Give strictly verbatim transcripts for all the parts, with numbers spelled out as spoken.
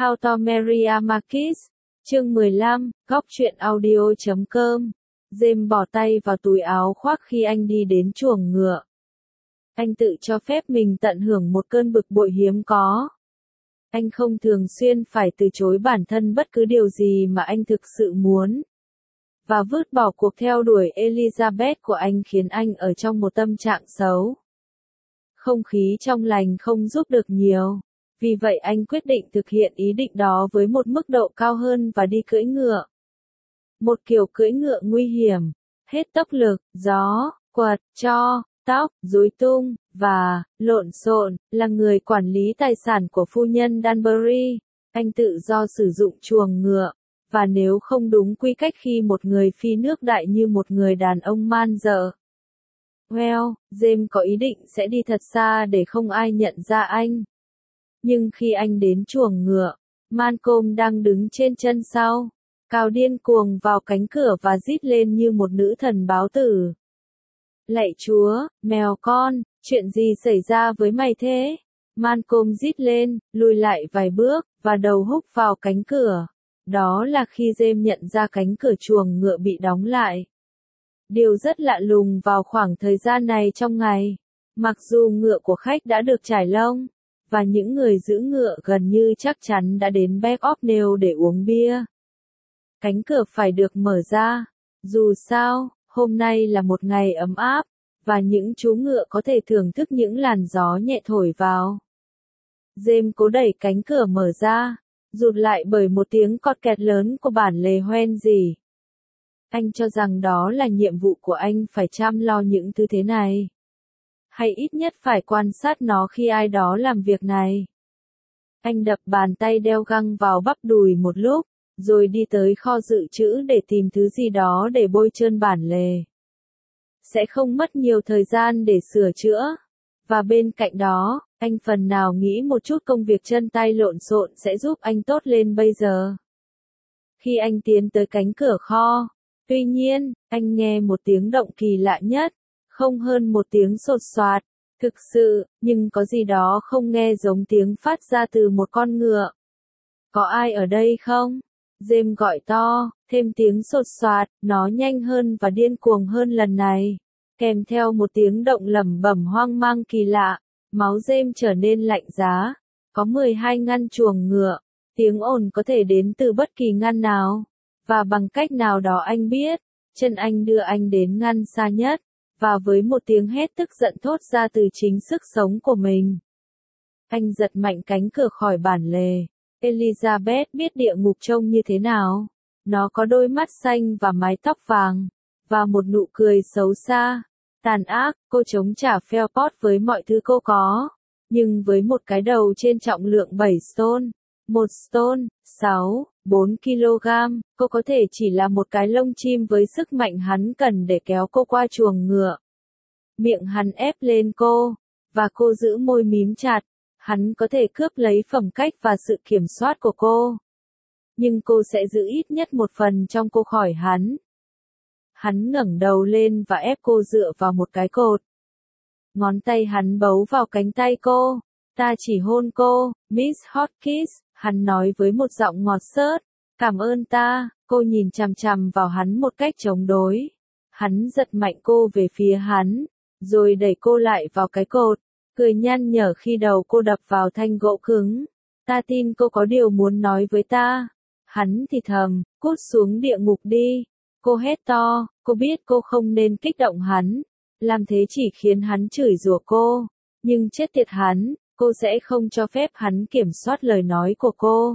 How to Marry a Marquis, chương mười lăm, góc truyện audio chấm com. James bỏ tay vào túi áo khoác khi anh đi đến chuồng ngựa. Anh tự cho phép mình tận hưởng một cơn bực bội hiếm có. Anh không thường xuyên phải từ chối bản thân bất cứ điều gì mà anh thực sự muốn. Và vứt bỏ cuộc theo đuổi Elizabeth của anh khiến anh ở trong một tâm trạng xấu. Không khí trong lành không giúp được nhiều. Vì vậy anh quyết định thực hiện ý định đó với một mức độ cao hơn và đi cưỡi ngựa. Một kiểu cưỡi ngựa nguy hiểm, hết tốc lực, gió, quật, tro, tóc, rối tung, và, lộn xộn, là người quản lý tài sản của phu nhân Danbury. Anh tự do sử dụng chuồng ngựa, và nếu không đúng quy cách khi một người phi nước đại như một người đàn ông man dợ. Well, James có ý định sẽ đi thật xa để không ai nhận ra anh. Nhưng khi anh đến chuồng ngựa, Malcolm đang đứng trên chân sau, cào điên cuồng vào cánh cửa và rít lên như một nữ thần báo tử. Lạy Chúa, mèo con, chuyện gì xảy ra với mày thế? Malcolm rít lên, lùi lại vài bước, và đầu húc vào cánh cửa. Đó là khi James nhận ra cánh cửa chuồng ngựa bị đóng lại. Điều rất lạ lùng vào khoảng thời gian này trong ngày, mặc dù ngựa của khách đã được trải lông, và những người giữ ngựa gần như chắc chắn đã đến Back of Nail để uống bia. Cánh cửa phải được mở ra. Dù sao, hôm nay là một ngày ấm áp, và những chú ngựa có thể thưởng thức những làn gió nhẹ thổi vào. James cố đẩy cánh cửa mở ra, rụt lại bởi một tiếng cọt kẹt lớn của bản lề hoen gì. Anh cho rằng đó là nhiệm vụ của anh phải chăm lo những thứ thế này. Hay ít nhất phải quan sát nó khi ai đó làm việc này. Anh đập bàn tay đeo găng vào bắp đùi một lúc, rồi đi tới kho dự trữ để tìm thứ gì đó để bôi trơn bản lề. Sẽ không mất nhiều thời gian để sửa chữa. Và bên cạnh đó, anh phần nào nghĩ một chút công việc chân tay lộn xộn sẽ giúp anh tốt lên bây giờ. Khi anh tiến tới cánh cửa kho, tuy nhiên, anh nghe một tiếng động kỳ lạ nhất. Không hơn một tiếng sột soạt, thực sự, nhưng có gì đó không nghe giống tiếng phát ra từ một con ngựa. Có ai ở đây không? James gọi to, thêm tiếng sột soạt, nó nhanh hơn và điên cuồng hơn lần này. Kèm theo một tiếng động lẩm bẩm hoang mang kỳ lạ, máu James trở nên lạnh giá. Có mười hai ngăn chuồng ngựa, tiếng ồn có thể đến từ bất kỳ ngăn nào. Và bằng cách nào đó anh biết, chân anh đưa anh đến ngăn xa nhất. Và với một tiếng hét tức giận thốt ra từ chính sức sống của mình. Anh giật mạnh cánh cửa khỏi bản lề. Elizabeth biết địa ngục trông như thế nào. Nó có đôi mắt xanh và mái tóc vàng. Và một nụ cười xấu xa. Tàn ác, cô chống trả Philpott với mọi thứ cô có. Nhưng với một cái đầu trên trọng lượng bảy stone. Một stone, sáu, bốn ki lô gam, cô có thể chỉ là một cái lông chim với sức mạnh hắn cần để kéo cô qua chuồng ngựa. Miệng hắn ép lên cô, và cô giữ môi mím chặt. Hắn có thể cướp lấy phẩm cách và sự kiểm soát của cô. Nhưng cô sẽ giữ ít nhất một phần trong cô khỏi hắn. Hắn ngẩng đầu lên và ép cô dựa vào một cái cột. Ngón tay hắn bấu vào cánh tay cô. Ta chỉ hôn cô, Miss Hotkiss, hắn nói với một giọng ngọt xớt. Cảm ơn ta, cô nhìn chằm chằm vào hắn một cách chống đối. Hắn giật mạnh cô về phía hắn, rồi đẩy cô lại vào cái cột, cười nhăn nhở khi đầu cô đập vào thanh gỗ cứng. Ta tin cô có điều muốn nói với ta. Hắn thì thầm, cút xuống địa ngục đi. Cô hét to, cô biết cô không nên kích động hắn. Làm thế chỉ khiến hắn chửi rủa cô. Nhưng chết tiệt hắn, cô sẽ không cho phép hắn kiểm soát lời nói của cô.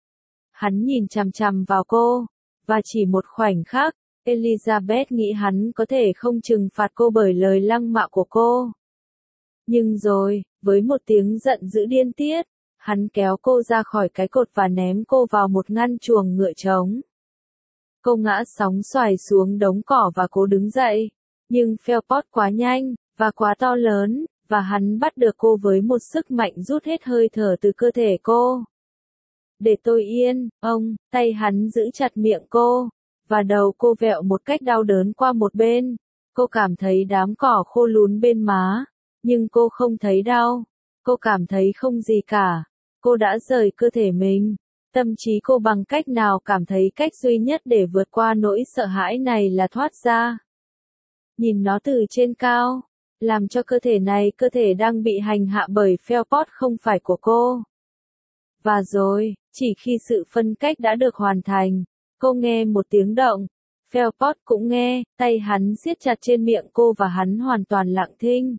Hắn nhìn chằm chằm vào cô, và chỉ một khoảnh khắc, Elizabeth nghĩ hắn có thể không trừng phạt cô bởi lời lăng mạ của cô. Nhưng rồi, với một tiếng giận dữ điên tiết, hắn kéo cô ra khỏi cái cột và ném cô vào một ngăn chuồng ngựa trống. Cô ngã sóng xoài xuống đống cỏ và cố đứng dậy, nhưng Philpott quá nhanh, và quá to lớn, và hắn bắt được cô với một sức mạnh rút hết hơi thở từ cơ thể cô. Để tôi yên, ông, tay hắn giữ chặt miệng cô, và đầu cô vẹo một cách đau đớn qua một bên. Cô cảm thấy đám cỏ khô lún bên má, nhưng cô không thấy đau. Cô cảm thấy không gì cả. Cô đã rời cơ thể mình. Tâm trí cô bằng cách nào cảm thấy cách duy nhất để vượt qua nỗi sợ hãi này là thoát ra. Nhìn nó từ trên cao, làm cho cơ thể này cơ thể đang bị hành hạ bởi Philpott không phải của cô. Và rồi, chỉ khi sự phân cách đã được hoàn thành, cô nghe một tiếng động. Philpott cũng nghe, tay hắn siết chặt trên miệng cô và hắn hoàn toàn lặng thinh.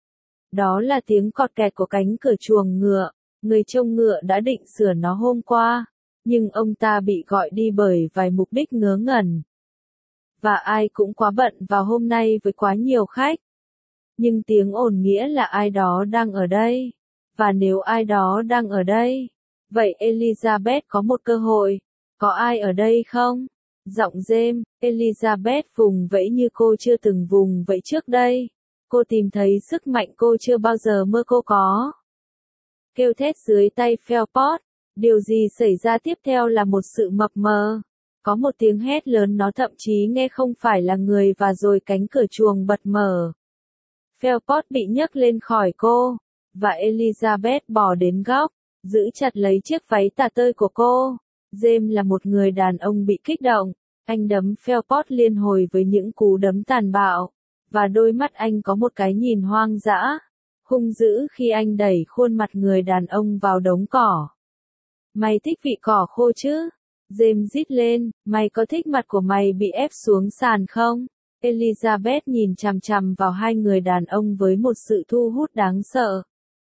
Đó là tiếng cọt kẹt của cánh cửa chuồng ngựa. Người trông ngựa đã định sửa nó hôm qua, nhưng ông ta bị gọi đi bởi vài mục đích ngớ ngẩn. Và ai cũng quá bận vào hôm nay với quá nhiều khách. Nhưng tiếng ồn nghĩa là ai đó đang ở đây. Và nếu ai đó đang ở đây, vậy Elizabeth có một cơ hội. Có ai ở đây không? Giọng James, Elizabeth vùng vẫy như cô chưa từng vùng vẫy trước đây. Cô tìm thấy sức mạnh cô chưa bao giờ mơ cô có. Kêu thét dưới tay Philpott. Điều gì xảy ra tiếp theo là một sự mập mờ. Có một tiếng hét lớn, nó thậm chí nghe không phải là người, và rồi cánh cửa chuồng bật mở. Philpott bị nhấc lên khỏi cô, và Elizabeth bò đến góc, giữ chặt lấy chiếc váy tả tơi của cô. James là một người đàn ông bị kích động. Anh đấm Philpott liên hồi với những cú đấm tàn bạo, và đôi mắt anh có một cái nhìn hoang dã, hung dữ khi anh đẩy khuôn mặt người đàn ông vào đống cỏ. Mày thích vị cỏ khô chứ? James rít lên, mày có thích mặt của mày bị ép xuống sàn không? Elizabeth nhìn chằm chằm vào hai người đàn ông với một sự thu hút đáng sợ.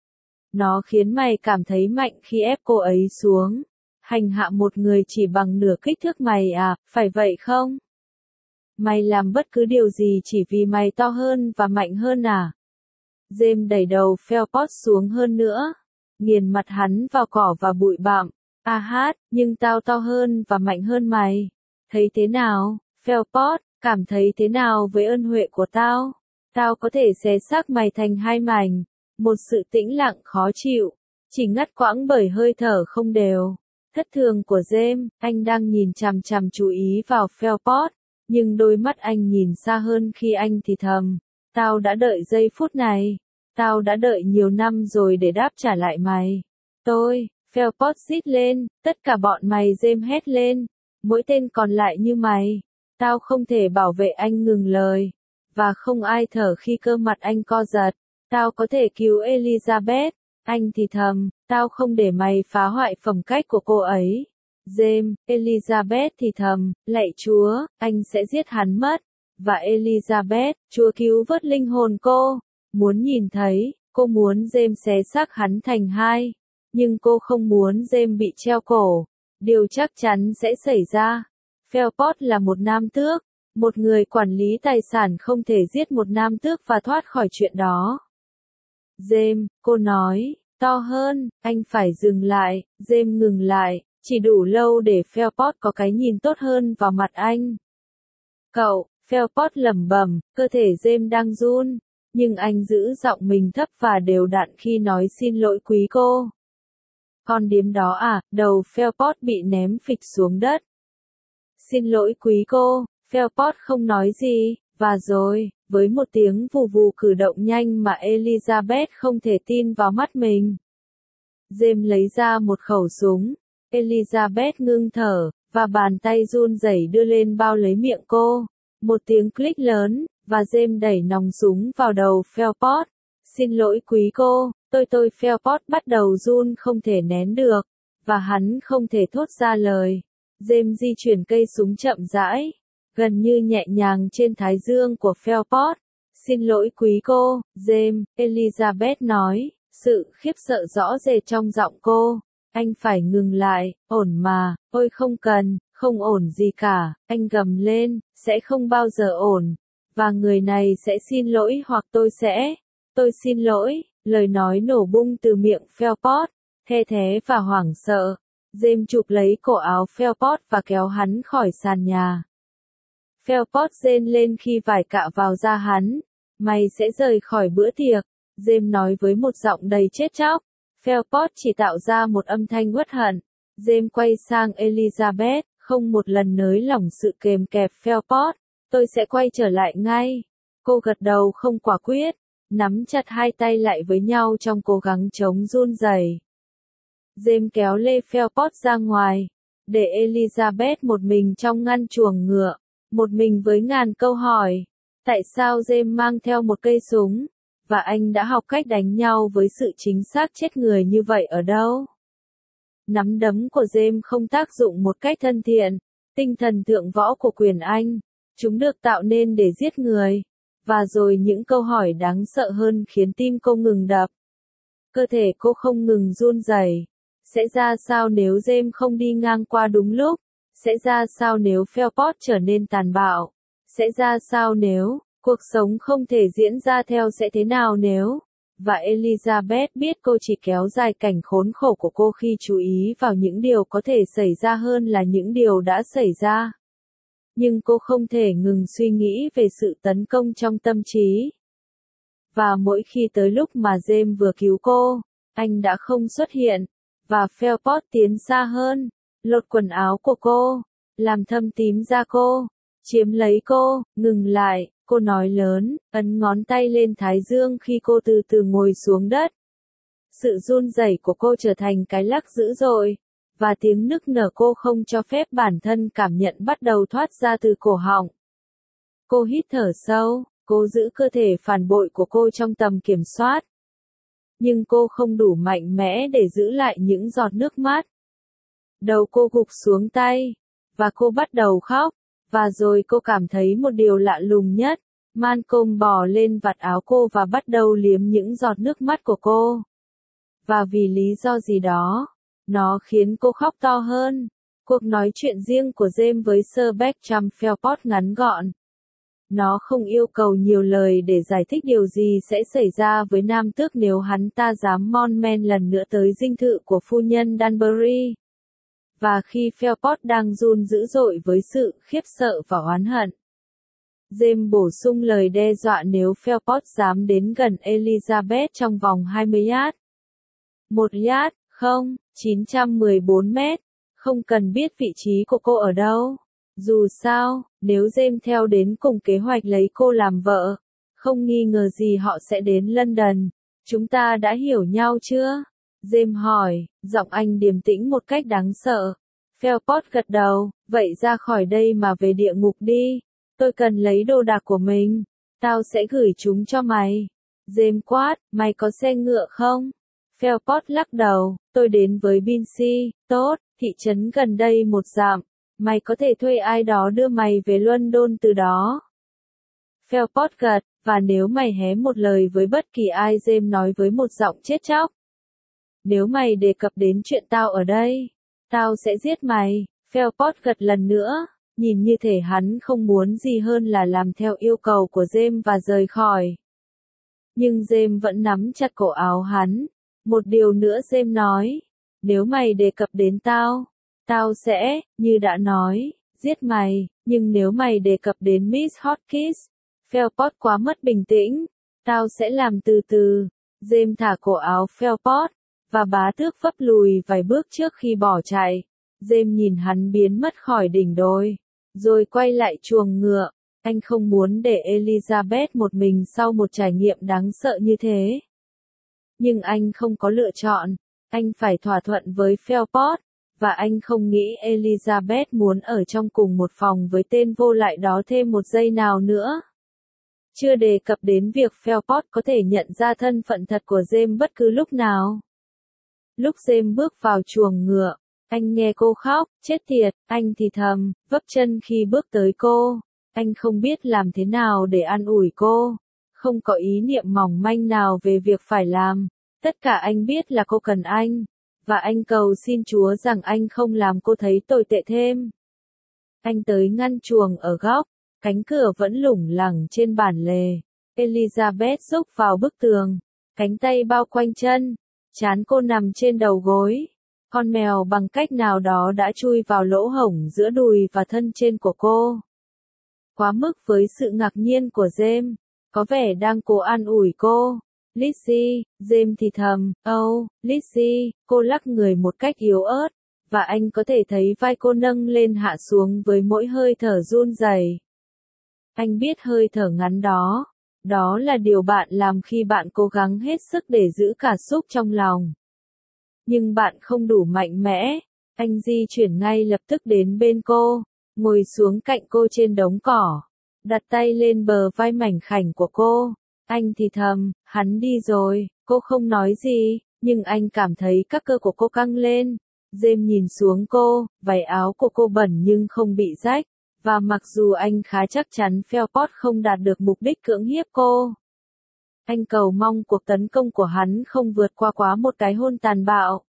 Nó khiến mày cảm thấy mạnh khi ép cô ấy xuống. Hành hạ một người chỉ bằng nửa kích thước mày à, phải vậy không? Mày làm bất cứ điều gì chỉ vì mày to hơn và mạnh hơn à? James đẩy đầu Philpott xuống hơn nữa, nghiền mặt hắn vào cỏ và bụi bặm. A hát, nhưng tao to hơn và mạnh hơn mày. Thấy thế nào, Philpott, cảm thấy thế nào với ơn huệ của tao? Tao có thể xé xác mày thành hai mảnh. Một sự tĩnh lặng khó chịu, chỉ ngắt quãng bởi hơi thở không đều. Thất thường của James, anh đang nhìn chằm chằm chú ý vào Philpott, nhưng đôi mắt anh nhìn xa hơn khi anh thì thầm. Tao đã đợi giây phút này. Tao đã đợi nhiều năm rồi để đáp trả lại mày. Tôi, Philpott rít lên, tất cả bọn mày, James hét lên. Mỗi tên còn lại như mày. Tao không thể bảo vệ anh ngừng lời. Và không ai thở khi cơ mặt anh co giật. Tao có thể cứu Elizabeth. Anh thì thầm, tao không để mày phá hoại phẩm cách của cô ấy. James, Elizabeth thì thầm, lạy Chúa, anh sẽ giết hắn mất. Và Elizabeth, Chúa cứu vớt linh hồn cô. Muốn nhìn thấy, cô muốn James xé xác hắn thành hai. Nhưng cô không muốn James bị treo cổ. Điều chắc chắn sẽ xảy ra. Philpott là một nam tước. Một người quản lý tài sản không thể giết một nam tước và thoát khỏi chuyện đó. James, cô nói, to hơn, anh phải dừng lại. James ngừng lại, chỉ đủ lâu để Philpott có cái nhìn tốt hơn vào mặt anh. Cậu, Philpott lẩm bẩm, cơ thể James đang run, nhưng anh giữ giọng mình thấp và đều đặn khi nói xin lỗi quý cô. Con điếm đó à, đầu Philpott bị ném phịch xuống đất. Xin lỗi quý cô, Philpott không nói gì, và rồi, với một tiếng vù vù cử động nhanh mà Elizabeth không thể tin vào mắt mình. James lấy ra một khẩu súng. Elizabeth ngưng thở, và bàn tay run rẩy đưa lên bao lấy miệng cô. Một tiếng click lớn, và James đẩy nòng súng vào đầu Philpott. Xin lỗi quý cô, tôi tôi Philpott bắt đầu run không thể nén được, và hắn không thể thốt ra lời. James di chuyển cây súng chậm rãi, gần như nhẹ nhàng trên thái dương của Philpott. Xin lỗi quý cô, James, Elizabeth nói, sự khiếp sợ rõ rệt trong giọng cô. Anh phải ngừng lại, ổn mà, ôi không cần, không ổn gì cả, anh gầm lên, sẽ không bao giờ ổn. Và người này sẽ xin lỗi hoặc tôi sẽ, tôi xin lỗi, lời nói nổ bung từ miệng Philpott, the thé và hoảng sợ. James chụp lấy cổ áo Philpott và kéo hắn khỏi sàn nhà. Philpott rên lên khi vải cạ vào da hắn. Mày sẽ rời khỏi bữa tiệc, James nói với một giọng đầy chết chóc. Philpott chỉ tạo ra một âm thanh uất hận. James quay sang Elizabeth, không một lần nới lỏng sự kềm kẹp Philpott. Tôi sẽ quay trở lại ngay. Cô gật đầu không quả quyết, nắm chặt hai tay lại với nhau trong cố gắng chống run rẩy. James kéo Lê Phelps ra ngoài, để Elizabeth một mình trong ngăn chuồng ngựa, một mình với ngàn câu hỏi. Tại sao James mang theo một cây súng? Và anh đã học cách đánh nhau với sự chính xác chết người như vậy ở đâu? Nắm đấm của James không tác dụng một cách thân thiện, tinh thần thượng võ của quyền Anh. Chúng được tạo nên để giết người. Và rồi những câu hỏi đáng sợ hơn khiến tim cô ngừng đập. Cơ thể cô không ngừng run rẩy. Sẽ ra sao nếu James không đi ngang qua đúng lúc? Sẽ ra sao nếu Phelps trở nên tàn bạo? Sẽ ra sao nếu cuộc sống không thể diễn ra theo sẽ thế nào nếu? Và Elizabeth biết cô chỉ kéo dài cảnh khốn khổ của cô khi chú ý vào những điều có thể xảy ra hơn là những điều đã xảy ra. Nhưng cô không thể ngừng suy nghĩ về sự tấn công trong tâm trí. Và mỗi khi tới lúc mà James vừa cứu cô, anh đã không xuất hiện. Và Phelps tiến xa hơn, lột quần áo của cô, làm thâm tím da cô, chiếm lấy cô, ngừng lại, cô nói lớn, ấn ngón tay lên thái dương khi cô từ từ ngồi xuống đất. Sự run rẩy của cô trở thành cái lắc dữ dội, và tiếng nức nở cô không cho phép bản thân cảm nhận bắt đầu thoát ra từ cổ họng. Cô hít thở sâu, cố giữ cơ thể phản bội của cô trong tầm kiểm soát. Nhưng cô không đủ mạnh mẽ để giữ lại những giọt nước mắt. Đầu cô gục xuống tay, và cô bắt đầu khóc, và rồi cô cảm thấy một điều lạ lùng nhất. Malcolm bò lên vạt áo cô và bắt đầu liếm những giọt nước mắt của cô. Và vì lý do gì đó, nó khiến cô khóc to hơn. Cuộc nói chuyện riêng của James với Sir Bertram Phelps ngắn gọn. Nó không yêu cầu nhiều lời để giải thích điều gì sẽ xảy ra với nam tước nếu hắn ta dám mon men lần nữa tới dinh thự của phu nhân Danbury. Và khi Phelps đang run dữ dội với sự khiếp sợ và oán hận, James bổ sung lời đe dọa nếu Phelps dám đến gần Elizabeth trong vòng hai mươi yard. Một yard, không, chín trăm mười bốn mét, không cần biết vị trí của cô ở đâu. Dù sao, nếu James theo đến cùng kế hoạch lấy cô làm vợ, không nghi ngờ gì họ sẽ đến London. Chúng ta đã hiểu nhau chưa? James hỏi, giọng anh điềm tĩnh một cách đáng sợ. Phelps gật đầu, vậy ra khỏi đây mà về địa ngục đi. Tôi cần lấy đồ đạc của mình. Tao sẽ gửi chúng cho mày. James quát, mày có xe ngựa không? Phelps lắc đầu, tôi đến với Binsey, tốt, thị trấn gần đây một dặm. Mày có thể thuê ai đó đưa mày về London từ đó. Phelps gật, và nếu mày hé một lời với bất kỳ ai, James nói với một giọng chết chóc. Nếu mày đề cập đến chuyện tao ở đây, tao sẽ giết mày. Phelps gật lần nữa, nhìn như thể hắn không muốn gì hơn là làm theo yêu cầu của James và rời khỏi. Nhưng James vẫn nắm chặt cổ áo hắn. Một điều nữa James nói, nếu mày đề cập đến tao, tao sẽ, như đã nói, giết mày, nhưng nếu mày đề cập đến Miss Hotchkiss, Phelps quá mất bình tĩnh, tao sẽ làm từ từ. James thả cổ áo Phelps, và bá tước vấp lùi vài bước trước khi bỏ chạy. James nhìn hắn biến mất khỏi đỉnh đồi, rồi quay lại chuồng ngựa. Anh không muốn để Elizabeth một mình sau một trải nghiệm đáng sợ như thế. Nhưng anh không có lựa chọn, anh phải thỏa thuận với Phelps. Và anh không nghĩ Elizabeth muốn ở trong cùng một phòng với tên vô lại đó thêm một giây nào nữa. Chưa đề cập đến việc Phelps có thể nhận ra thân phận thật của James bất cứ lúc nào. Lúc James bước vào chuồng ngựa, anh nghe cô khóc, chết tiệt, anh thì thầm, vấp chân khi bước tới cô. Anh không biết làm thế nào để an ủi cô, không có ý niệm mỏng manh nào về việc phải làm. Tất cả anh biết là cô cần anh. Và anh cầu xin Chúa rằng anh không làm cô thấy tồi tệ thêm. Anh tới ngăn chuồng ở góc, cánh cửa vẫn lủng lẳng trên bản lề. Elizabeth rúc vào bức tường, cánh tay bao quanh chân, trán cô nằm trên đầu gối. Con mèo bằng cách nào đó đã chui vào lỗ hổng giữa đùi và thân trên của cô. Quá mức với sự ngạc nhiên của James, có vẻ đang cố an ủi cô. Lizzie, James thì thầm, oh, Lizzie, cô lắc người một cách yếu ớt, và anh có thể thấy vai cô nâng lên hạ xuống với mỗi hơi thở run rẩy. Anh biết hơi thở ngắn đó, đó là điều bạn làm khi bạn cố gắng hết sức để giữ cảm xúc trong lòng. nhưng bạn không đủ mạnh mẽ. Anh di chuyển ngay lập tức đến bên cô, ngồi xuống cạnh cô trên đống cỏ, đặt tay lên bờ vai mảnh khảnh của cô. Anh thì thầm, hắn đi rồi, cô không nói gì, nhưng anh cảm thấy các cơ của cô căng lên. James nhìn xuống cô, váy áo của cô bẩn nhưng không bị rách, và mặc dù anh khá chắc chắn Philpott không đạt được mục đích cưỡng hiếp cô, anh cầu mong cuộc tấn công của hắn không vượt qua quá một cái hôn tàn bạo.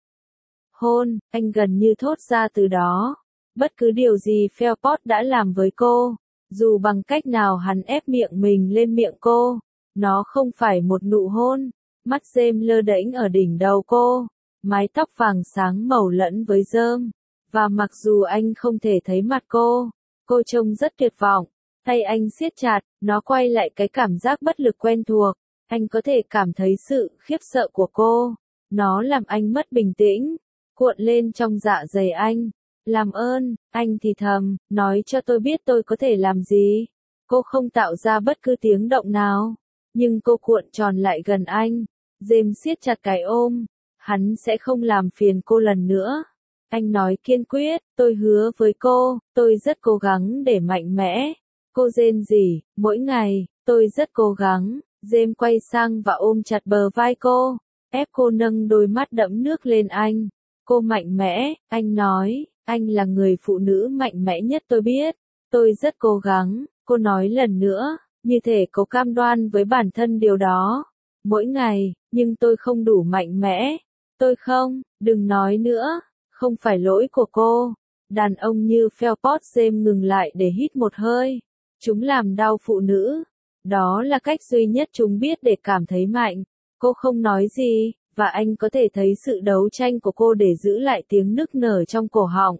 Hôn, anh gần như thốt ra từ đó. Bất cứ điều gì Philpott đã làm với cô, dù bằng cách nào hắn ép miệng mình lên miệng cô, nó không phải một nụ hôn. Mắt James lơ đễnh ở đỉnh đầu cô, mái tóc vàng sáng màu lẫn với rơm, và mặc dù anh không thể thấy mặt cô, cô trông rất tuyệt vọng. Tay anh siết chặt, nó quay lại cái cảm giác bất lực quen thuộc. Anh có thể cảm thấy sự khiếp sợ của cô. Nó làm anh mất bình tĩnh, cuộn lên trong dạ dày anh. Làm ơn, anh thì thầm, nói cho tôi biết tôi có thể làm gì. Cô không tạo ra bất cứ tiếng động nào, nhưng cô cuộn tròn lại gần anh. James siết chặt cái ôm, hắn sẽ không làm phiền cô lần nữa. Anh nói kiên quyết, tôi hứa với cô, tôi rất cố gắng để mạnh mẽ. Cô rên rỉ, mỗi ngày, tôi rất cố gắng. James quay sang và ôm chặt bờ vai cô, ép cô nâng đôi mắt đẫm nước lên anh. Cô mạnh mẽ, anh nói, anh là người phụ nữ mạnh mẽ nhất tôi biết. Tôi rất cố gắng, cô nói lần nữa, như thể cô cam đoan với bản thân điều đó. Mỗi ngày, nhưng tôi không đủ mạnh mẽ. Tôi không, đừng nói nữa, không phải lỗi của cô. Đàn ông như Philpott. James ngừng lại để hít một hơi. Chúng làm đau phụ nữ. Đó là cách duy nhất chúng biết để cảm thấy mạnh. Cô không nói gì, và anh có thể thấy sự đấu tranh của cô để giữ lại tiếng nức nở trong cổ họng.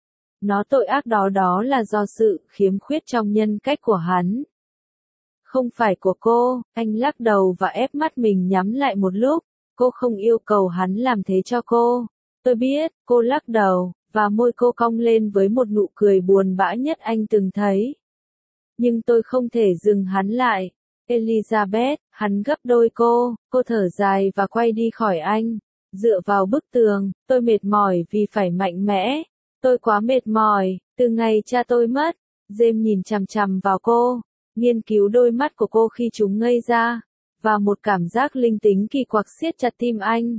Nó tội ác đó đó là do sự khiếm khuyết trong nhân cách của hắn. Không phải của cô, anh lắc đầu và ép mắt mình nhắm lại một lúc. Cô không yêu cầu hắn làm thế cho cô. Tôi biết, cô lắc đầu, và môi cô cong lên với một nụ cười buồn bã nhất anh từng thấy. Nhưng tôi không thể dừng hắn lại. Elizabeth, hắn gấp đôi cô, cô thở dài và quay đi khỏi anh. Dựa vào bức tường, tôi mệt mỏi vì phải mạnh mẽ. Tôi quá mệt mỏi, từ ngày cha tôi mất. James nhìn chằm chằm vào cô, nghiên cứu đôi mắt của cô khi chúng ngây ra, và một cảm giác linh tính kỳ quặc siết chặt tim anh.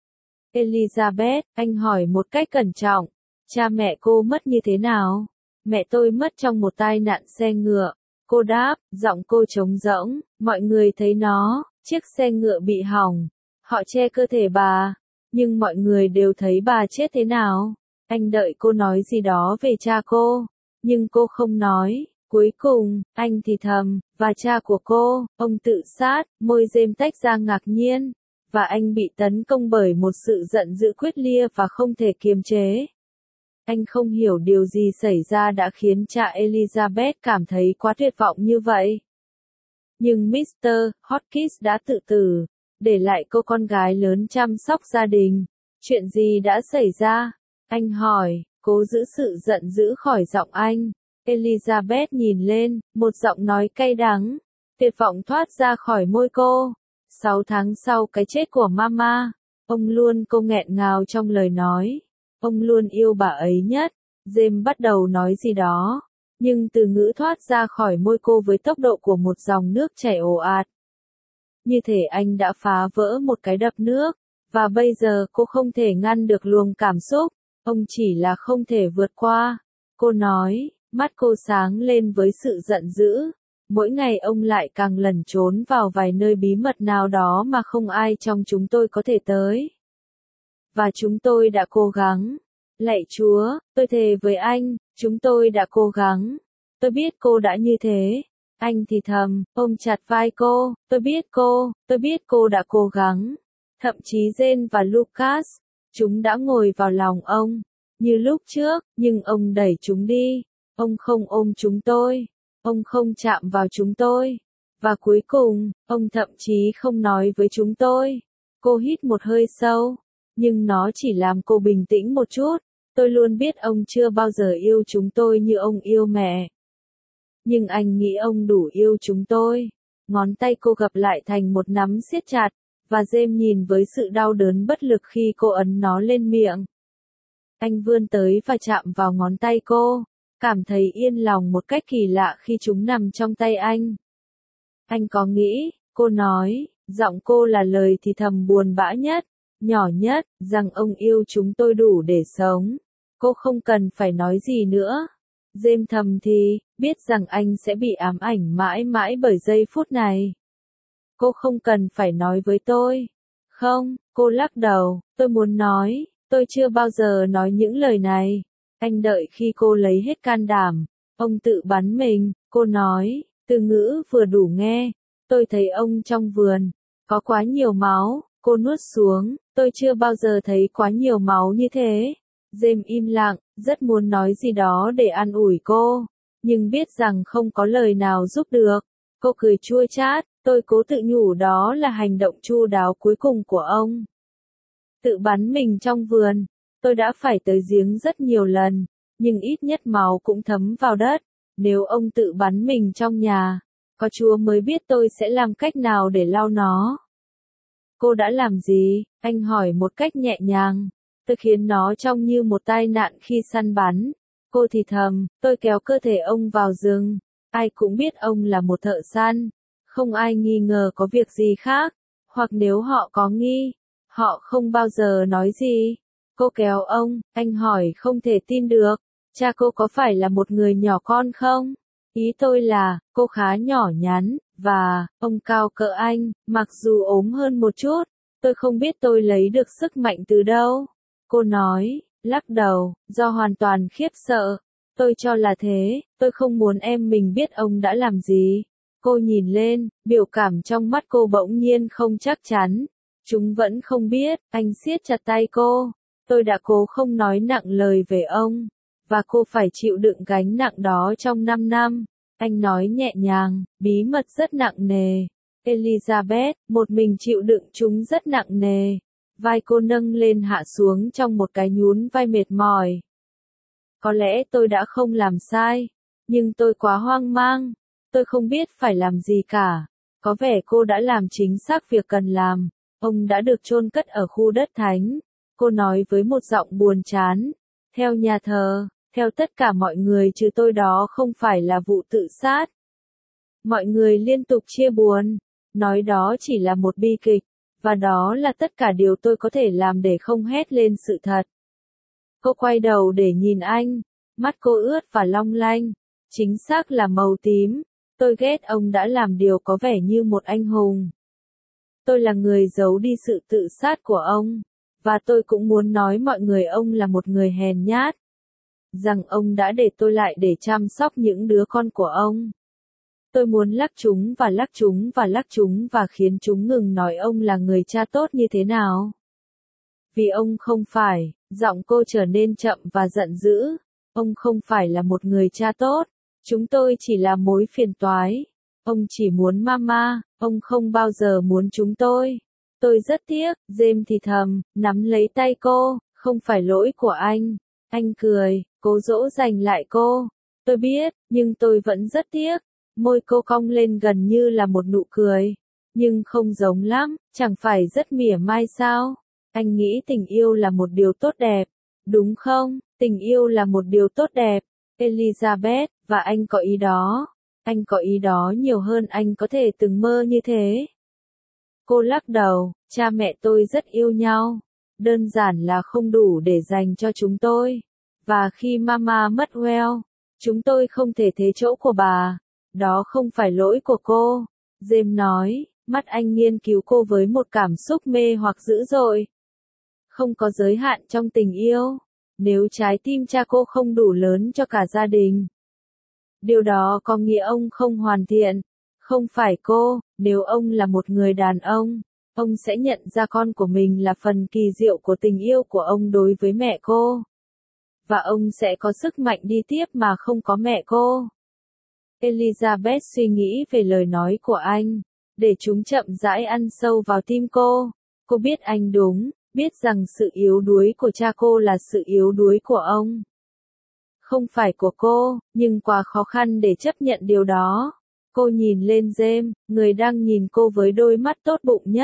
Elizabeth, anh hỏi một cách cẩn trọng, cha mẹ cô mất như thế nào? Mẹ tôi mất trong một tai nạn xe ngựa. Cô đáp, giọng cô trống rỗng, mọi người thấy nó, chiếc xe ngựa bị hỏng. Họ che cơ thể bà, nhưng mọi người đều thấy bà chết thế nào. Anh đợi cô nói gì đó về cha cô, nhưng cô không nói. Cuối cùng, anh thì thầm, và cha của cô, ông tự sát. Môi James tách ra ngạc nhiên, và anh bị tấn công bởi một sự giận dữ quyết liệt và không thể kiềm chế. Anh không hiểu điều gì xảy ra đã khiến cha Elizabeth cảm thấy quá tuyệt vọng như vậy. Nhưng mít tơ Hotchkiss đã tự tử, để lại cô con gái lớn chăm sóc gia đình. Chuyện gì đã xảy ra? Anh hỏi, cố giữ sự giận dữ khỏi giọng anh. Elizabeth nhìn lên, một giọng nói cay đắng, tuyệt vọng thoát ra khỏi môi cô. Sáu tháng sau cái chết của Mama, ông luôn cô nghẹn ngào trong lời nói. Ông luôn yêu bà ấy nhất. James bắt đầu nói gì đó, nhưng từ ngữ thoát ra khỏi môi cô với tốc độ của một dòng nước chảy ồ ạt. Như thể anh đã phá vỡ một cái đập nước, và bây giờ cô không thể ngăn được luồng cảm xúc, ông chỉ là không thể vượt qua. Cô nói, mắt cô sáng lên với sự giận dữ. Mỗi ngày ông lại càng lẩn trốn vào vài nơi bí mật nào đó mà không ai trong chúng tôi có thể tới. Và chúng tôi đã cố gắng. Lạy Chúa, tôi thề với anh, chúng tôi đã cố gắng. Tôi biết cô đã như thế. Anh thì thầm, ôm chặt vai cô, tôi biết cô, tôi biết cô đã cố gắng. Thậm chí Jane và Lucas, chúng đã ngồi vào lòng ông, như lúc trước, nhưng ông đẩy chúng đi. Ông không ôm chúng tôi. Ông không chạm vào chúng tôi. Và cuối cùng, ông thậm chí không nói với chúng tôi. Cô hít một hơi sâu. Nhưng nó chỉ làm cô bình tĩnh một chút. Tôi luôn biết ông chưa bao giờ yêu chúng tôi như ông yêu mẹ. Nhưng anh nghĩ ông đủ yêu chúng tôi. Ngón tay cô gập lại thành một nắm siết chặt, và James nhìn với sự đau đớn bất lực khi cô ấn nó lên miệng. Anh vươn tới và chạm vào ngón tay cô, cảm thấy yên lòng một cách kỳ lạ khi chúng nằm trong tay anh. Anh có nghĩ, cô nói, giọng cô là lời thì thầm buồn bã nhất, nhỏ nhất, rằng ông yêu chúng tôi đủ để sống. Cô không cần phải nói gì nữa. James thầm thì, biết rằng anh sẽ bị ám ảnh mãi mãi bởi giây phút này. Cô không cần phải nói với tôi. Không, cô lắc đầu, tôi muốn nói, tôi chưa bao giờ nói những lời này. Anh đợi khi cô lấy hết can đảm. Ông tự bắn mình, cô nói, từ ngữ vừa đủ nghe. Tôi thấy ông trong vườn, có quá nhiều máu, cô nuốt xuống, tôi chưa bao giờ thấy quá nhiều máu như thế. James im lặng, rất muốn nói gì đó để an ủi cô, nhưng biết rằng không có lời nào giúp được. Cô cười chua chát, tôi cố tự nhủ đó là hành động chu đáo cuối cùng của ông. Tự bắn mình trong vườn, tôi đã phải tới giếng rất nhiều lần, nhưng ít nhất máu cũng thấm vào đất. Nếu ông tự bắn mình trong nhà, có Chúa mới biết tôi sẽ làm cách nào để lau nó. Cô đã làm gì? Anh hỏi một cách nhẹ nhàng. Tôi khiến nó trông như một tai nạn khi săn bắn. Cô thì thầm, tôi kéo cơ thể ông vào rừng. Ai cũng biết ông là một thợ săn. Không ai nghi ngờ có việc gì khác. Hoặc nếu họ có nghi, họ không bao giờ nói gì. Cô kéo ông, anh hỏi không thể tin được. Cha cô có phải là một người nhỏ con không? Ý tôi là, cô khá nhỏ nhắn, và, ông cao cỡ anh, mặc dù ốm hơn một chút. Tôi không biết tôi lấy được sức mạnh từ đâu. Cô nói, lắc đầu, do hoàn toàn khiếp sợ. Tôi cho là thế, tôi không muốn em mình biết ông đã làm gì. Cô nhìn lên, biểu cảm trong mắt cô bỗng nhiên không chắc chắn. Chúng vẫn không biết, anh siết chặt tay cô. Tôi đã cố không nói nặng lời về ông. Và cô phải chịu đựng gánh nặng đó trong năm năm. Anh nói nhẹ nhàng, bí mật rất nặng nề. Elizabeth, một mình chịu đựng chúng rất nặng nề. Vai cô nâng lên hạ xuống trong một cái nhún vai mệt mỏi. Có lẽ tôi đã không làm sai, nhưng tôi quá hoang mang. Tôi không biết phải làm gì cả. Có vẻ cô đã làm chính xác việc cần làm. Ông đã được chôn cất ở khu đất thánh. Cô nói với một giọng buồn chán. Theo nhà thờ, theo tất cả mọi người trừ tôi đó không phải là vụ tự sát. Mọi người liên tục chia buồn. Nói đó chỉ là một bi kịch. Và đó là tất cả điều tôi có thể làm để không hét lên sự thật. Cô quay đầu để nhìn anh. Mắt cô ướt và long lanh. Chính xác là màu tím. Tôi ghét ông đã làm điều có vẻ như một anh hùng. Tôi là người giấu đi sự tự sát của ông. Và tôi cũng muốn nói mọi người ông là một người hèn nhát. Rằng ông đã để tôi lại để chăm sóc những đứa con của ông. Tôi muốn lắc chúng và lắc chúng và lắc chúng và khiến chúng ngừng nói ông là người cha tốt như thế nào. Vì ông không phải, giọng cô trở nên chậm và giận dữ. Ông không phải là một người cha tốt. Chúng tôi chỉ là mối phiền toái. Ông chỉ muốn mama, ông không bao giờ muốn chúng tôi. Tôi rất tiếc, James thì thầm, nắm lấy tay cô, không phải lỗi của anh. Anh cười, cố dỗ dành lại cô. Tôi biết, nhưng tôi vẫn rất tiếc. Môi cô cong lên gần như là một nụ cười. Nhưng không giống lắm, chẳng phải rất mỉa mai sao? Anh nghĩ tình yêu là một điều tốt đẹp. Đúng không? Tình yêu là một điều tốt đẹp. Elizabeth, và anh có ý đó. Anh có ý đó nhiều hơn anh có thể từng mơ như thế. Cô lắc đầu, cha mẹ tôi rất yêu nhau. Đơn giản là không đủ để dành cho chúng tôi. Và khi mama mất well, chúng tôi không thể thế chỗ của bà. Đó không phải lỗi của cô. James nói, mắt anh nghiên cứu cô với một cảm xúc mê hoặc dữ dội. Không có giới hạn trong tình yêu. Nếu trái tim cha cô không đủ lớn cho cả gia đình. Điều đó có nghĩa ông không hoàn thiện. Không phải cô, nếu ông là một người đàn ông, ông sẽ nhận ra con của mình là phần kỳ diệu của tình yêu của ông đối với mẹ cô. Và ông sẽ có sức mạnh đi tiếp mà không có mẹ cô. Elizabeth suy nghĩ về lời nói của anh, để chúng chậm rãi ăn sâu vào tim cô. Cô biết anh đúng, biết rằng sự yếu đuối của cha cô là sự yếu đuối của ông. Không phải của cô, nhưng quá khó khăn để chấp nhận điều đó. Cô nhìn lên James, người đang nhìn cô với đôi mắt tốt bụng nhất.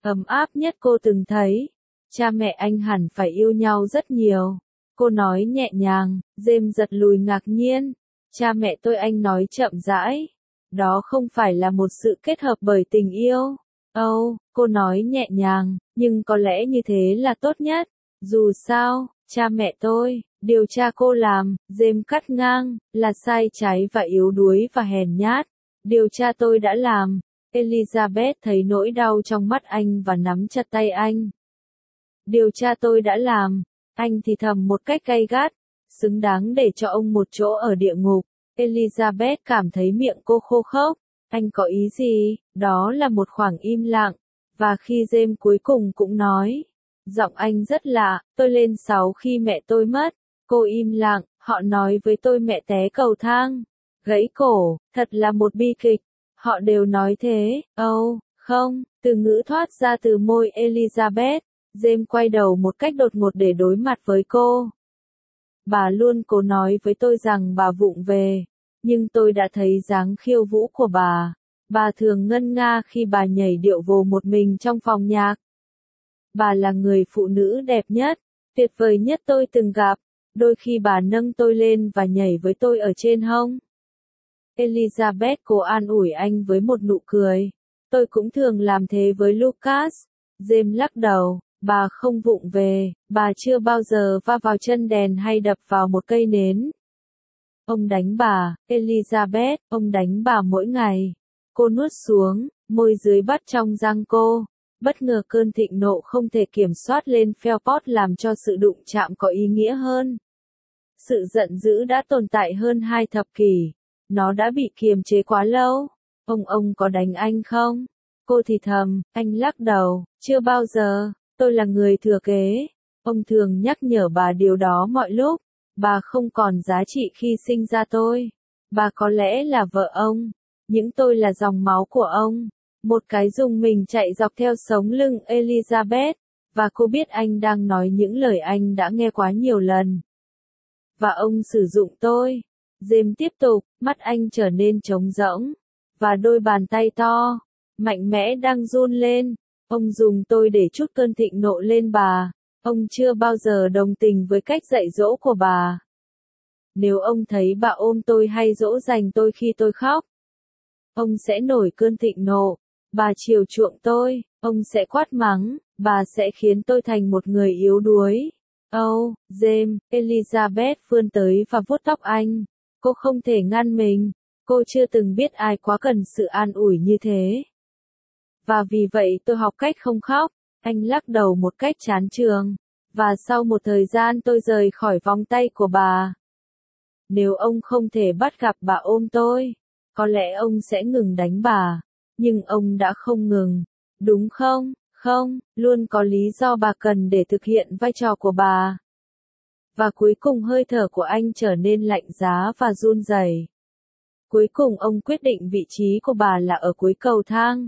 ấm áp nhất cô từng thấy. Cha mẹ anh hẳn phải yêu nhau rất nhiều. Cô nói nhẹ nhàng, James giật lùi ngạc nhiên. Cha mẹ tôi, anh nói chậm rãi. Đó không phải là một sự kết hợp bởi tình yêu. Âu, oh, cô nói nhẹ nhàng, nhưng có lẽ như thế là tốt nhất. Dù sao, cha mẹ tôi, điều cha cô làm, James cắt ngang, là sai trái và yếu đuối và hèn nhát. Điều cha tôi đã làm. Elizabeth thấy nỗi đau trong mắt anh và nắm chặt tay anh. Điều cha tôi đã làm, anh thì thầm một cách gay gắt, xứng đáng để cho ông một chỗ ở địa ngục. Elizabeth cảm thấy miệng cô khô khốc. Anh có ý gì? Đó là một khoảng im lặng. Và khi James cuối cùng cũng nói, giọng anh rất lạ, tôi lên sáu khi mẹ tôi mất. Cô im lặng, họ nói với tôi mẹ té cầu thang, gãy cổ, thật là một bi kịch. Họ đều nói thế. Âu, oh, không, từ ngữ thoát ra từ môi Elizabeth. James quay đầu một cách đột ngột để đối mặt với cô. Bà luôn cố nói với tôi rằng bà vụng về, nhưng tôi đã thấy dáng khiêu vũ của bà. Bà thường ngân nga khi bà nhảy điệu vồ một mình trong phòng nhạc. Bà là người phụ nữ đẹp nhất, tuyệt vời nhất tôi từng gặp. Đôi khi bà nâng tôi lên và nhảy với tôi ở trên hông. Elizabeth cố an ủi anh với một nụ cười. Tôi cũng thường làm thế với Lucas. James lắc đầu. Bà không vụng về, bà chưa bao giờ va vào chân đèn hay đập vào một cây nến. Ông đánh bà, Elizabeth, ông đánh bà mỗi ngày. Cô nuốt xuống, môi dưới bắt trong răng cô. Bất ngờ cơn thịnh nộ không thể kiểm soát lên Philpott làm cho sự đụng chạm có ý nghĩa hơn. Sự giận dữ đã tồn tại hơn hai thập kỷ. Nó đã bị kiềm chế quá lâu. Ông ông có đánh anh không? Cô thì thầm, anh lắc đầu, chưa bao giờ. Tôi là người thừa kế. Ông thường nhắc nhở bà điều đó mọi lúc. Bà không còn giá trị khi sinh ra tôi. Bà có lẽ là vợ ông. Những tôi là dòng máu của ông. Một cái rùng mình chạy dọc theo sống lưng Elizabeth. Và cô biết anh đang nói những lời anh đã nghe quá nhiều lần. Và ông sử dụng tôi. James tiếp tục, mắt anh trở nên trống rỗng. Và đôi bàn tay to, mạnh mẽ đang run lên. Ông dùng tôi để trút cơn thịnh nộ lên bà. Ông chưa bao giờ đồng tình với cách dạy dỗ của bà. Nếu ông thấy bà ôm tôi hay dỗ dành tôi khi tôi khóc, ông sẽ nổi cơn thịnh nộ. Bà chiều chuộng tôi, ông sẽ quát mắng, bà sẽ khiến tôi thành một người yếu đuối. Oh, James, Elizabeth vươn tới và vuốt tóc anh. Cô không thể ngăn mình. Cô chưa từng biết ai quá cần sự an ủi như thế. Và vì vậy tôi học cách không khóc. Anh lắc đầu một cách chán chường. Và sau một thời gian tôi rời khỏi vòng tay của bà. Nếu ông không thể bắt gặp bà ôm tôi, có lẽ ông sẽ ngừng đánh bà. Nhưng ông đã không ngừng. Đúng không? Không, luôn có lý do bà cần để thực hiện vai trò của bà. Và cuối cùng hơi thở của anh trở nên lạnh giá và run rẩy. Cuối cùng ông quyết định vị trí của bà là ở cuối cầu thang.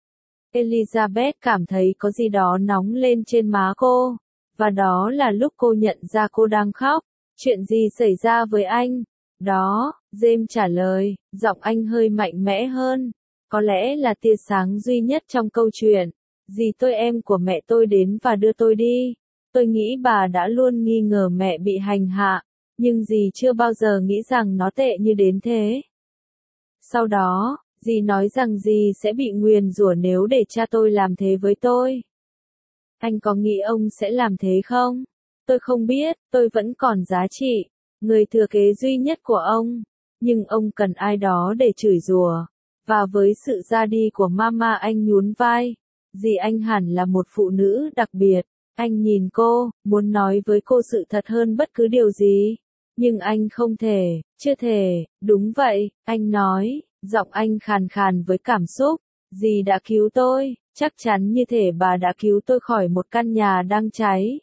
Elizabeth cảm thấy có gì đó nóng lên trên má cô. Và đó là lúc cô nhận ra cô đang khóc. Chuyện gì xảy ra với anh? Đó, James trả lời, giọng anh hơi mạnh mẽ hơn. Có lẽ là tia sáng duy nhất trong câu chuyện. Dì tôi em của mẹ tôi đến và đưa tôi đi. Tôi nghĩ bà đã luôn nghi ngờ mẹ bị hành hạ. Nhưng dì chưa bao giờ nghĩ rằng nó tệ như đến thế. Sau đó, dì nói rằng dì sẽ bị nguyền rủa nếu để cha tôi làm thế với tôi. Anh có nghĩ ông sẽ làm thế không? Tôi không biết, tôi vẫn còn giá trị. Người thừa kế duy nhất của ông. Nhưng ông cần ai đó để chửi rủa. Và với sự ra đi của mama anh nhún vai. Dì anh hẳn là một phụ nữ đặc biệt. Anh nhìn cô, muốn nói với cô sự thật hơn bất cứ điều gì. Nhưng anh không thể, chưa thể, đúng vậy, anh nói, giọng anh khàn khàn với cảm xúc. Dì đã cứu tôi, chắc chắn như thể bà đã cứu tôi khỏi một căn nhà đang cháy.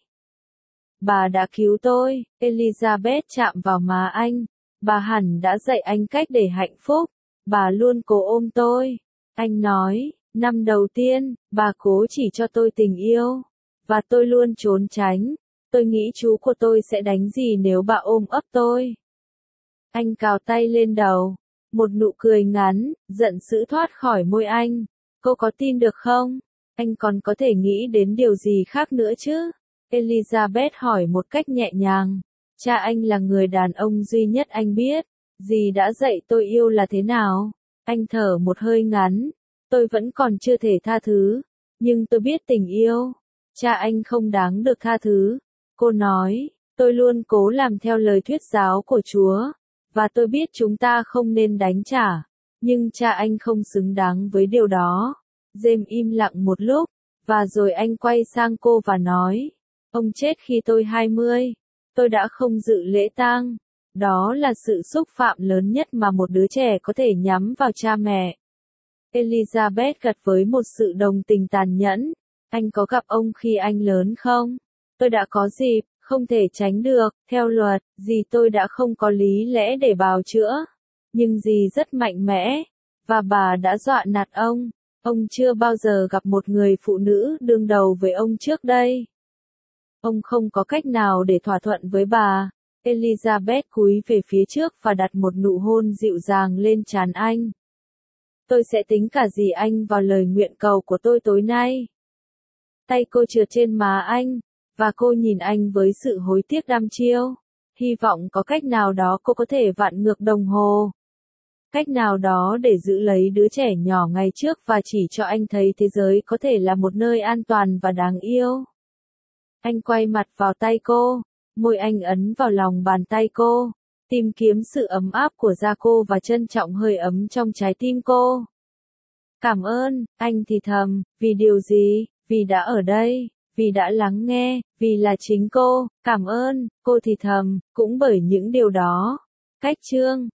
Bà đã cứu tôi, Elizabeth chạm vào má anh. Bà hẳn đã dạy anh cách để hạnh phúc. Bà luôn cố ôm tôi. Anh nói, năm đầu tiên, bà cố chỉ cho tôi tình yêu. Và tôi luôn trốn tránh. Tôi nghĩ chú của tôi sẽ đánh gì nếu bà ôm ấp tôi. Anh cào tay lên đầu. Một nụ cười ngắn, giận dữ thoát khỏi môi anh. Cô có tin được không? Anh còn có thể nghĩ đến điều gì khác nữa chứ? Elizabeth hỏi một cách nhẹ nhàng. Cha anh là người đàn ông duy nhất anh biết. Dì đã dạy tôi yêu là thế nào. Anh thở một hơi ngắn. Tôi vẫn còn chưa thể tha thứ. Nhưng tôi biết tình yêu. Cha anh không đáng được tha thứ. Cô nói, tôi luôn cố làm theo lời thuyết giáo của Chúa. Và tôi biết chúng ta không nên đánh trả. Nhưng cha anh không xứng đáng với điều đó. James im lặng một lúc. Và rồi anh quay sang cô và nói. Ông chết khi tôi hai mươi. Tôi đã không dự lễ tang. Đó là sự xúc phạm lớn nhất mà một đứa trẻ có thể nhắm vào cha mẹ. Elizabeth gật với một sự đồng tình tàn nhẫn. Anh có gặp ông khi anh lớn không? Tôi đã có dịp, không thể tránh được, theo luật, dì tôi đã không có lý lẽ để bào chữa. Nhưng dì rất mạnh mẽ, và bà đã dọa nạt ông. Ông chưa bao giờ gặp một người phụ nữ đương đầu với ông trước đây. Ông không có cách nào để thỏa thuận với bà. Elizabeth cúi về phía trước và đặt một nụ hôn dịu dàng lên trán anh. Tôi sẽ tính cả dì anh vào lời nguyện cầu của tôi tối nay. Tay cô trượt trên má anh, và cô nhìn anh với sự hối tiếc đăm chiêu. Hy vọng có cách nào đó cô có thể vặn ngược đồng hồ. Cách nào đó để giữ lấy đứa trẻ nhỏ ngày trước và chỉ cho anh thấy thế giới có thể là một nơi an toàn và đáng yêu. Anh quay mặt vào tay cô, môi anh ấn vào lòng bàn tay cô, tìm kiếm sự ấm áp của da cô và trân trọng hơi ấm trong trái tim cô. Cảm ơn, anh thì thầm, vì điều gì, vì đã ở đây, vì đã lắng nghe, vì là chính cô, cảm ơn, cô thì thầm, cũng bởi những điều đó. Cách chương